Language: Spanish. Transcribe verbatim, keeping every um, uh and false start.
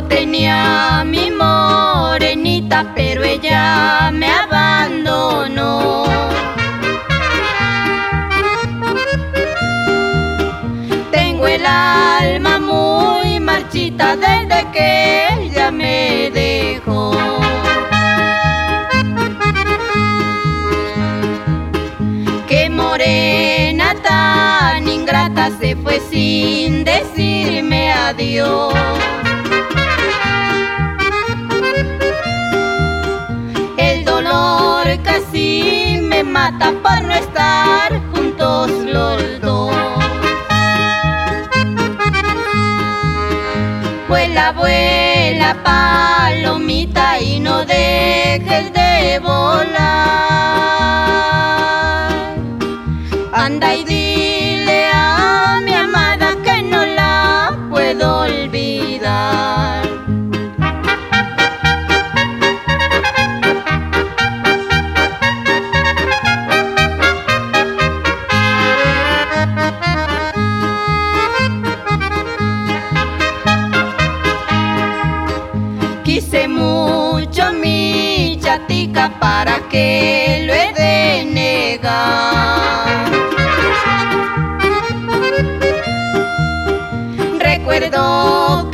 tenía a mi morenita, pero ella me abandonó. Tengo el alma muy marchita desde que ella me dejó. Qué morena tan ingrata se fue sin decirme adiós. El dolor casi me mata por no estar juntos los dos. Vuela, vuela, palomita, y no dejes de volar. Anda y dile a mi amada que no la puedo olvidar. Quise mucho mi chatica, para que lo he de negar. Recuerdo